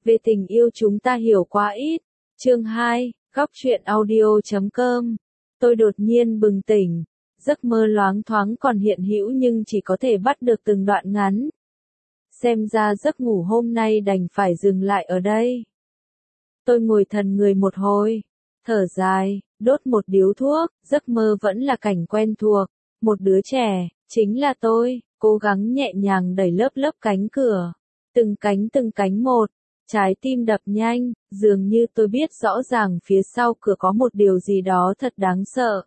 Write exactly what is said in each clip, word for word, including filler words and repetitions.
Về tình yêu chúng ta hiểu quá ít. Chương hai, góc truyện audio chấm com. Tôi đột nhiên bừng tỉnh. Giấc mơ loáng thoáng còn hiện hữu nhưng chỉ có thể bắt được từng đoạn ngắn. Xem ra giấc ngủ hôm nay đành phải dừng lại ở đây. Tôi ngồi thần người một hồi, thở dài, đốt một điếu thuốc, giấc mơ vẫn là cảnh quen thuộc. Một đứa trẻ, chính là tôi, cố gắng nhẹ nhàng đẩy lớp lớp cánh cửa. Từng cánh từng cánh một, trái tim đập nhanh, dường như tôi biết rõ ràng phía sau cửa có một điều gì đó thật đáng sợ.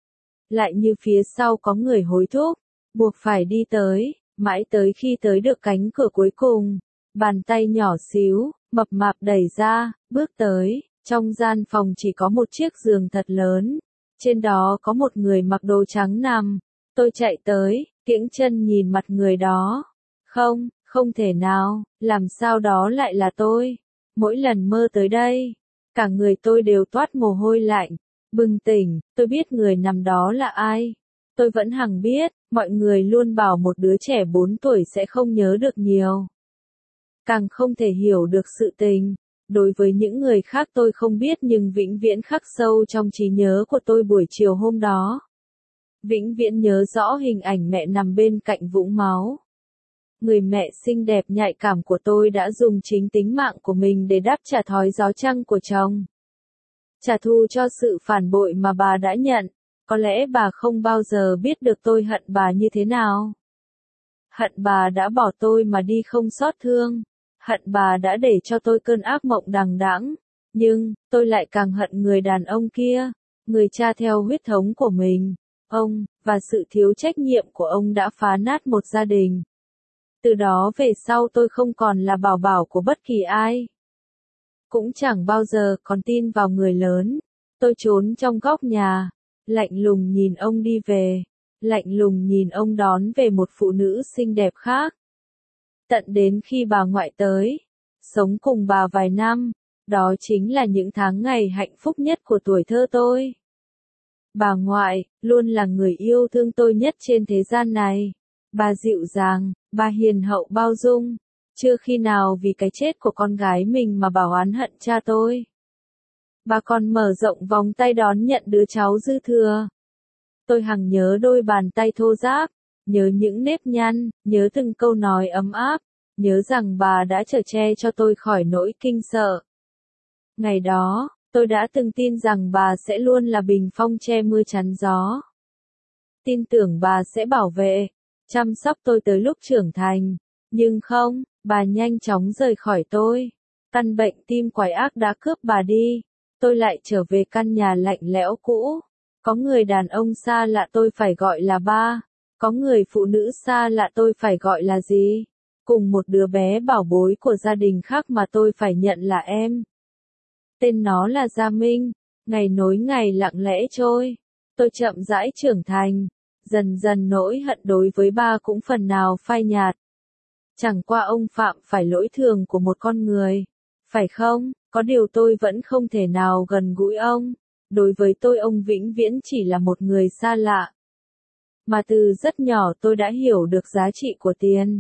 Lại như phía sau có người hối thúc, buộc phải đi tới, mãi tới khi tới được cánh cửa cuối cùng. Bàn tay nhỏ xíu, mập mạp đẩy ra, bước tới, trong gian phòng chỉ có một chiếc giường thật lớn. Trên đó có một người mặc đồ trắng nằm. Tôi chạy tới, kiễng chân nhìn mặt người đó. Không, không thể nào, làm sao đó lại là tôi. Mỗi lần mơ tới đây, cả người tôi đều toát mồ hôi lạnh. Bừng tỉnh, tôi biết người nằm đó là ai. Tôi vẫn hằng biết, mọi người luôn bảo một đứa trẻ bốn tuổi sẽ không nhớ được nhiều. Càng không thể hiểu được sự tình. Đối với những người khác tôi không biết nhưng vĩnh viễn khắc sâu trong trí nhớ của tôi buổi chiều hôm đó. Vĩnh viễn nhớ rõ hình ảnh mẹ nằm bên cạnh vũng máu. Người mẹ xinh đẹp nhạy cảm của tôi đã dùng chính tính mạng của mình để đáp trả thói gió trăng của chồng. Trả thù cho sự phản bội mà bà đã nhận. Có lẽ bà không bao giờ biết được tôi hận bà như thế nào. Hận bà đã bỏ tôi mà đi không xót thương. Hận bà đã để cho tôi cơn ác mộng đằng đẵng. Nhưng, tôi lại càng hận người đàn ông kia. Người cha theo huyết thống của mình. Ông, và sự thiếu trách nhiệm của ông đã phá nát một gia đình. Từ đó về sau tôi không còn là bảo bảo của bất kỳ ai. Cũng chẳng bao giờ còn tin vào người lớn. Tôi trốn trong góc nhà. Lạnh lùng nhìn ông đi về. Lạnh lùng nhìn ông đón về một phụ nữ xinh đẹp khác. Tận đến khi bà ngoại tới. Sống cùng bà vài năm. Đó chính là những tháng ngày hạnh phúc nhất của tuổi thơ tôi. Bà ngoại, luôn là người yêu thương tôi nhất trên thế gian này. Bà dịu dàng, bà hiền hậu bao dung. Chưa khi nào vì cái chết của con gái mình mà bà oán hận cha tôi. Bà còn mở rộng vòng tay đón nhận đứa cháu dư thừa. Tôi hằng nhớ đôi bàn tay thô ráp, nhớ những nếp nhăn, nhớ từng câu nói ấm áp, nhớ rằng bà đã chở che cho tôi khỏi nỗi kinh sợ. Ngày đó, tôi đã từng tin rằng bà sẽ luôn là bình phong che mưa chắn gió. Tin tưởng bà sẽ bảo vệ, chăm sóc tôi tới lúc trưởng thành. Nhưng không, bà nhanh chóng rời khỏi tôi. Căn bệnh tim quái ác đã cướp bà đi. Tôi lại trở về căn nhà lạnh lẽo cũ. Có người đàn ông xa lạ tôi phải gọi là ba. Có người phụ nữ xa lạ tôi phải gọi là gì? Cùng một đứa bé bảo bối của gia đình khác mà tôi phải nhận là em. Tên nó là Gia Minh. Ngày nối ngày lặng lẽ trôi. Tôi chậm rãi trưởng thành. Dần dần nỗi hận đối với ba cũng phần nào phai nhạt. Chẳng qua ông phạm phải lỗi thường của một con người. Phải không? Có điều tôi vẫn không thể nào gần gũi ông. Đối với tôi ông vĩnh viễn chỉ là một người xa lạ. Mà từ rất nhỏ tôi đã hiểu được giá trị của tiền.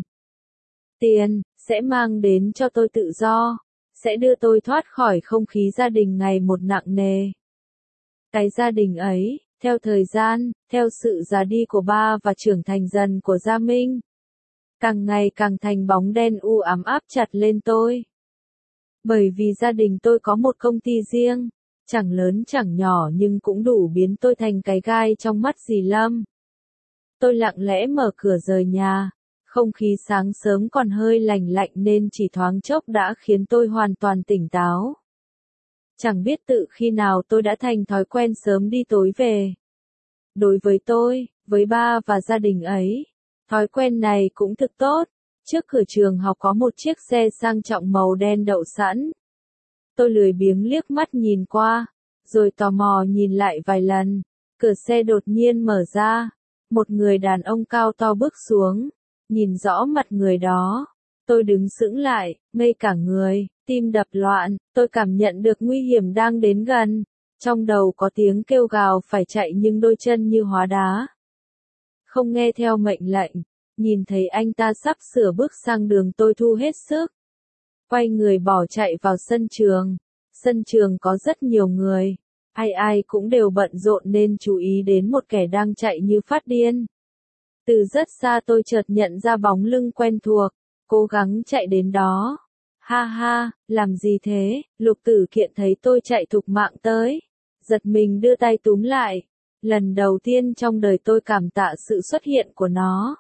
Tiền, sẽ mang đến cho tôi tự do. Sẽ đưa tôi thoát khỏi không khí gia đình ngày một nặng nề. Cái gia đình ấy, theo thời gian, theo sự già đi của ba và trưởng thành dần của Gia Minh. Càng ngày càng thành bóng đen u ám áp chặt lên tôi. Bởi vì gia đình tôi có một công ty riêng, chẳng lớn chẳng nhỏ nhưng cũng đủ biến tôi thành cái gai trong mắt dì Lâm. Tôi lặng lẽ mở cửa rời nhà, không khí sáng sớm còn hơi lành lạnh nên chỉ thoáng chốc đã khiến tôi hoàn toàn tỉnh táo. Chẳng biết tự khi nào tôi đã thành thói quen sớm đi tối về. Đối với tôi, với ba và gia đình ấy, thói quen này cũng thực tốt. Trước cửa trường học có một chiếc xe sang trọng màu đen đậu sẵn. Tôi lười biếng liếc mắt nhìn qua, rồi tò mò nhìn lại vài lần. Cửa xe đột nhiên mở ra. Một người đàn ông cao to bước xuống. Nhìn rõ mặt người đó. Tôi đứng sững lại, ngây cả người, tim đập loạn. Tôi cảm nhận được nguy hiểm đang đến gần. Trong đầu có tiếng kêu gào phải chạy nhưng đôi chân như hóa đá. Không nghe theo mệnh lệnh. Nhìn thấy anh ta sắp sửa bước sang đường tôi thu hết sức. quay người bỏ chạy vào sân trường. Sân trường có rất nhiều người, ai ai cũng đều bận rộn nên chú ý đến một kẻ đang chạy như phát điên. Từ rất xa tôi chợt nhận ra bóng lưng quen thuộc, cố gắng chạy đến đó. Ha ha, làm gì thế? Lục Tử Kiện thấy tôi chạy thục mạng tới, giật mình đưa tay túm lại. Lần đầu tiên trong đời tôi cảm tạ sự xuất hiện của nó.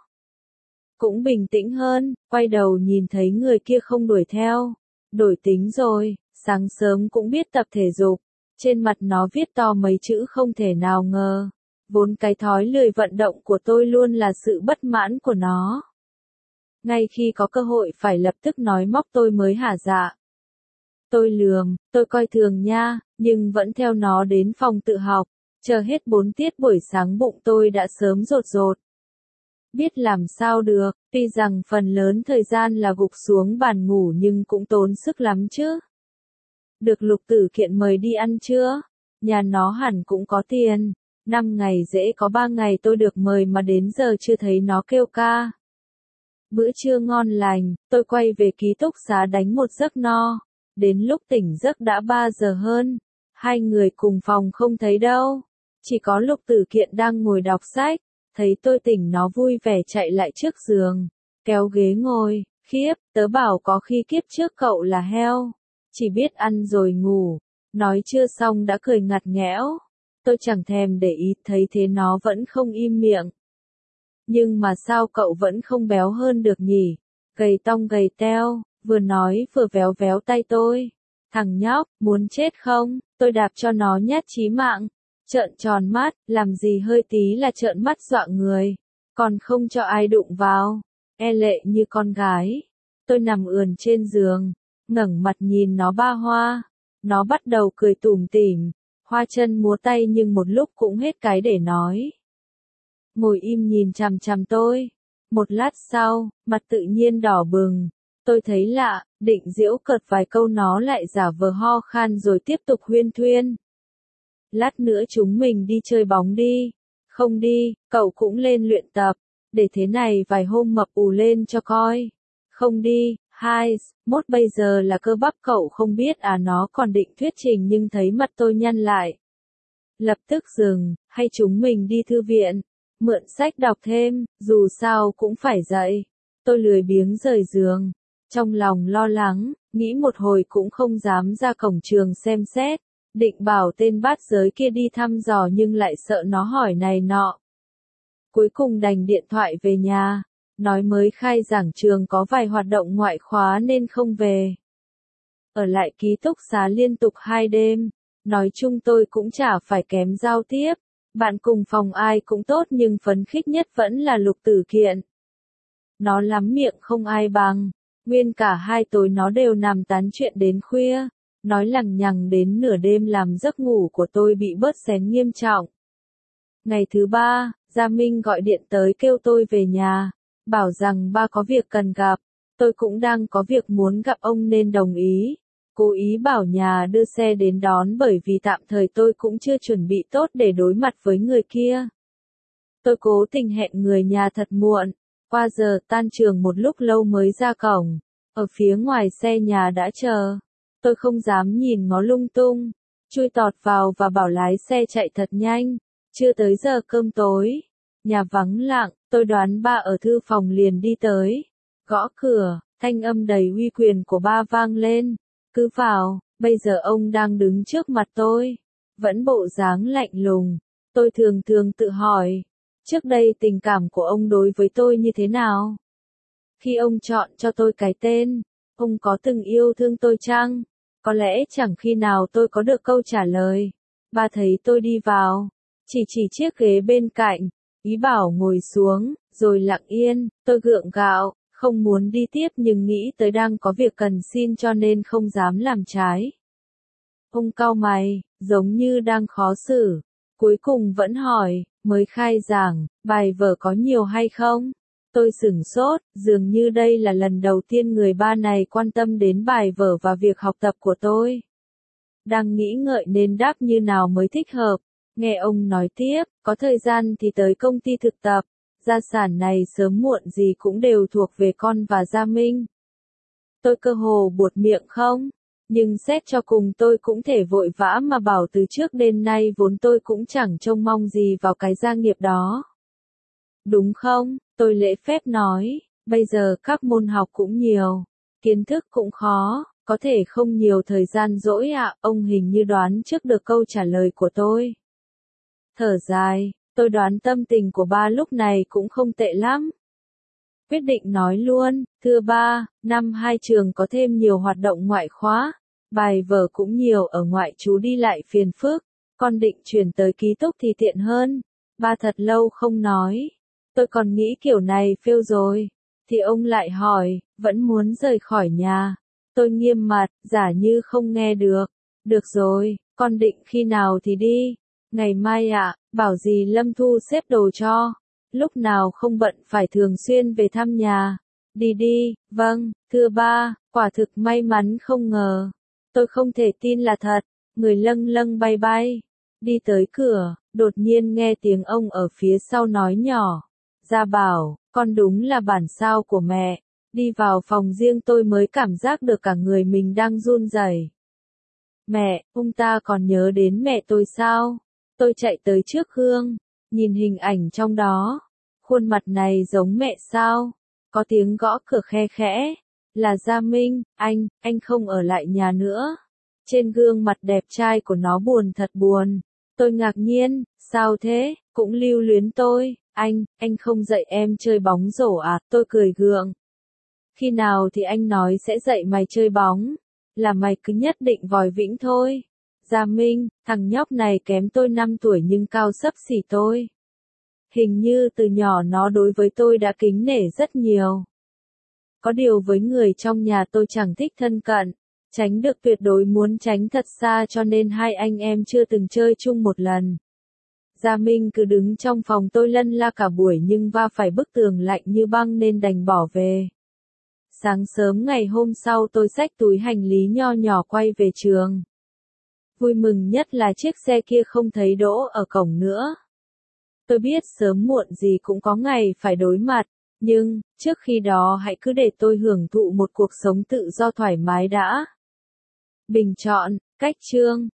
Cũng bình tĩnh hơn, quay đầu nhìn thấy người kia không đuổi theo. Đổi tính rồi, sáng sớm cũng biết tập thể dục. Trên mặt nó viết to mấy chữ không thể nào ngờ. Vốn cái thói lười vận động của tôi luôn là sự bất mãn của nó. Ngay khi có cơ hội phải lập tức nói móc tôi mới hả dạ. Tôi lườm, tôi coi thường nha, nhưng vẫn theo nó đến phòng tự học. Chờ hết bốn tiết buổi sáng bụng tôi đã sớm rột rột. Biết làm sao được, tuy rằng phần lớn thời gian là gục xuống bàn ngủ nhưng cũng tốn sức lắm chứ. Được Lục Tử Kiện mời đi ăn trưa, nhà nó hẳn cũng có tiền. Năm ngày dễ có ba ngày tôi được mời mà đến giờ chưa thấy nó kêu ca. Bữa trưa ngon lành, tôi quay về ký túc xá đánh một giấc no. Đến lúc tỉnh giấc đã ba giờ hơn. Hai người cùng phòng không thấy đâu. Chỉ có Lục Tử Kiện đang ngồi đọc sách. Thấy tôi tỉnh nó vui vẻ chạy lại trước giường. Kéo ghế ngồi, khiếp, tớ bảo có khi kiếp trước cậu là heo. Chỉ biết ăn rồi ngủ. Nói chưa xong đã cười ngặt nghẽo. Tôi chẳng thèm để ý, thấy thế nó vẫn không im miệng. Nhưng mà sao cậu vẫn không béo hơn được nhỉ? Gầy tong gầy teo, vừa nói vừa véo véo tay tôi. Thằng nhóc, muốn chết không? Tôi đạp cho nó nhát chí mạng. Trợn tròn mắt, làm gì hơi tí là trợn mắt dọa người. Còn không cho ai đụng vào. E lệ như con gái. Tôi nằm ườn trên giường, ngẩng mặt nhìn nó ba hoa. Nó bắt đầu cười tủm tỉm, hoa chân múa tay nhưng một lúc cũng hết cái để nói. Ngồi im nhìn chằm chằm tôi. Một lát sau, mặt tự nhiên đỏ bừng. Tôi thấy lạ, định giễu cợt vài câu nó lại giả vờ ho khan rồi tiếp tục huyên thuyên. Lát nữa chúng mình đi chơi bóng đi. Không đi, cậu cũng lên luyện tập. Để thế này vài hôm mập ù lên cho coi. Không đi, hai, mốt bây giờ là cơ bắp cậu không biết à. Nó còn định thuyết trình nhưng thấy mặt tôi nhăn lại. Lập tức dừng, hay chúng mình đi thư viện. Mượn sách đọc thêm, dù sao cũng phải dậy. Tôi lười biếng rời giường. Trong lòng lo lắng, nghĩ một hồi cũng không dám ra cổng trường xem xét. Định bảo tên bát giới kia đi thăm dò nhưng lại sợ nó hỏi này nọ. Cuối cùng đành điện thoại về nhà. Nói mới khai giảng trường có vài hoạt động ngoại khóa nên không về. Ở lại ký túc xá liên tục hai đêm. Nói chung tôi cũng chả phải kém giao tiếp. Bạn cùng phòng ai cũng tốt nhưng phấn khích nhất vẫn là Lục Tử Kiện. Nó lắm miệng không ai bằng. Nguyên cả hai tối nó đều nằm tán chuyện đến khuya. Nói lằng nhằng đến nửa đêm làm giấc ngủ của tôi bị bớt xén nghiêm trọng. Ngày thứ ba, Gia Minh gọi điện tới kêu tôi về nhà. Bảo rằng ba có việc cần gặp. Tôi cũng đang có việc muốn gặp ông nên đồng ý. Cố ý bảo nhà đưa xe đến đón bởi vì tạm thời tôi cũng chưa chuẩn bị tốt để đối mặt với người kia. Tôi cố tình hẹn người nhà thật muộn. Qua giờ tan trường một lúc lâu mới ra cổng. Ở phía ngoài xe nhà đã chờ. Tôi không dám nhìn ngó lung tung. Chui tọt vào và bảo lái xe chạy thật nhanh. Chưa tới giờ cơm tối. Nhà vắng lặng, tôi đoán ba ở thư phòng liền đi tới. Gõ cửa, thanh âm đầy uy quyền của ba vang lên. Cứ vào, bây giờ ông đang đứng trước mặt tôi. Vẫn bộ dáng lạnh lùng. Tôi thường thường tự hỏi. Trước đây tình cảm của ông đối với tôi như thế nào? Khi ông chọn cho tôi cái tên, ông có từng yêu thương tôi chăng? Có lẽ chẳng khi nào tôi có được câu trả lời. Ba thấy tôi đi vào, chỉ chỉ chiếc ghế bên cạnh, ý bảo ngồi xuống, rồi lặng yên. Tôi gượng gạo, không muốn đi tiếp nhưng nghĩ tới đang có việc cần xin cho nên không dám làm trái. Ông cau mày, giống như đang khó xử. Cuối cùng vẫn hỏi, mới khai giảng, bài vở có nhiều hay không? Tôi sửng sốt, dường như đây là lần đầu tiên người ba này quan tâm đến bài vở và việc học tập của tôi. Đang nghĩ ngợi nên đáp như nào mới thích hợp. Nghe ông nói tiếp, có thời gian thì tới công ty thực tập. Gia sản này sớm muộn gì cũng đều thuộc về con và Gia Minh. Tôi cơ hồ buột miệng không? Nhưng xét cho cùng tôi cũng thể vội vã mà bảo từ trước đến nay vốn tôi cũng chẳng trông mong gì vào cái gia nghiệp đó. Đúng không? Tôi lễ phép nói, bây giờ các môn học cũng nhiều, kiến thức cũng khó, có thể không nhiều thời gian rỗi ạ, ông hình như đoán trước được câu trả lời của tôi. Thở dài, tôi đoán tâm tình của ba lúc này cũng không tệ lắm. Quyết định nói luôn, thưa ba, năm hai trường có thêm nhiều hoạt động ngoại khóa, bài vở cũng nhiều ở ngoại trú đi lại phiền phức, con định chuyển tới ký túc thì tiện hơn. Ba thật lâu không nói, tôi còn nghĩ kiểu này fail rồi, thì ông lại hỏi, vẫn muốn rời khỏi nhà. Tôi nghiêm mặt, giả như không nghe được. Được rồi, con định khi nào thì đi. Ngày mai ạ, à, bảo gì Lâm thu xếp đồ cho. Lúc nào không bận phải thường xuyên về thăm nhà. Đi đi, vâng, thưa ba, quả thực may mắn không ngờ. Tôi không thể tin là thật, người lâng lâng bay bay. Đi tới cửa, đột nhiên nghe tiếng ông ở phía sau nói nhỏ. Gia Bảo, con đúng là bản sao của mẹ. Đi vào phòng riêng tôi mới cảm giác được cả người mình đang run rẩy. Mẹ, ông ta còn nhớ đến mẹ tôi sao? Tôi chạy tới trước gương, nhìn hình ảnh trong đó. Khuôn mặt này giống mẹ sao? Có tiếng gõ cửa khe khẽ. Là Gia Minh, anh, anh không ở lại nhà nữa. Trên gương mặt đẹp trai của nó buồn thật buồn. Tôi ngạc nhiên, sao thế, cũng lưu luyến tôi. Anh, anh không dạy em chơi bóng rổ à? Tôi cười gượng. Khi nào thì anh nói sẽ dạy mày chơi bóng? Là mày cứ nhất định vòi vĩnh thôi. Gia Minh, thằng nhóc này kém tôi năm tuổi nhưng cao xấp xỉ tôi. Hình như từ nhỏ nó đối với tôi đã kính nể rất nhiều. Có điều với người trong nhà tôi chẳng thích thân cận, tránh được tuyệt đối muốn tránh thật xa cho nên hai anh em chưa từng chơi chung một lần. Gia Minh cứ đứng trong phòng tôi lân la cả buổi nhưng va phải bức tường lạnh như băng nên đành bỏ về. Sáng sớm ngày hôm sau tôi xách túi hành lý nho nhỏ quay về trường. Vui mừng nhất là chiếc xe kia không thấy đỗ ở cổng nữa. Tôi biết sớm muộn gì cũng có ngày phải đối mặt, nhưng, trước khi đó hãy cứ để tôi hưởng thụ một cuộc sống tự do thoải mái đã. Bình chọn, cách chương.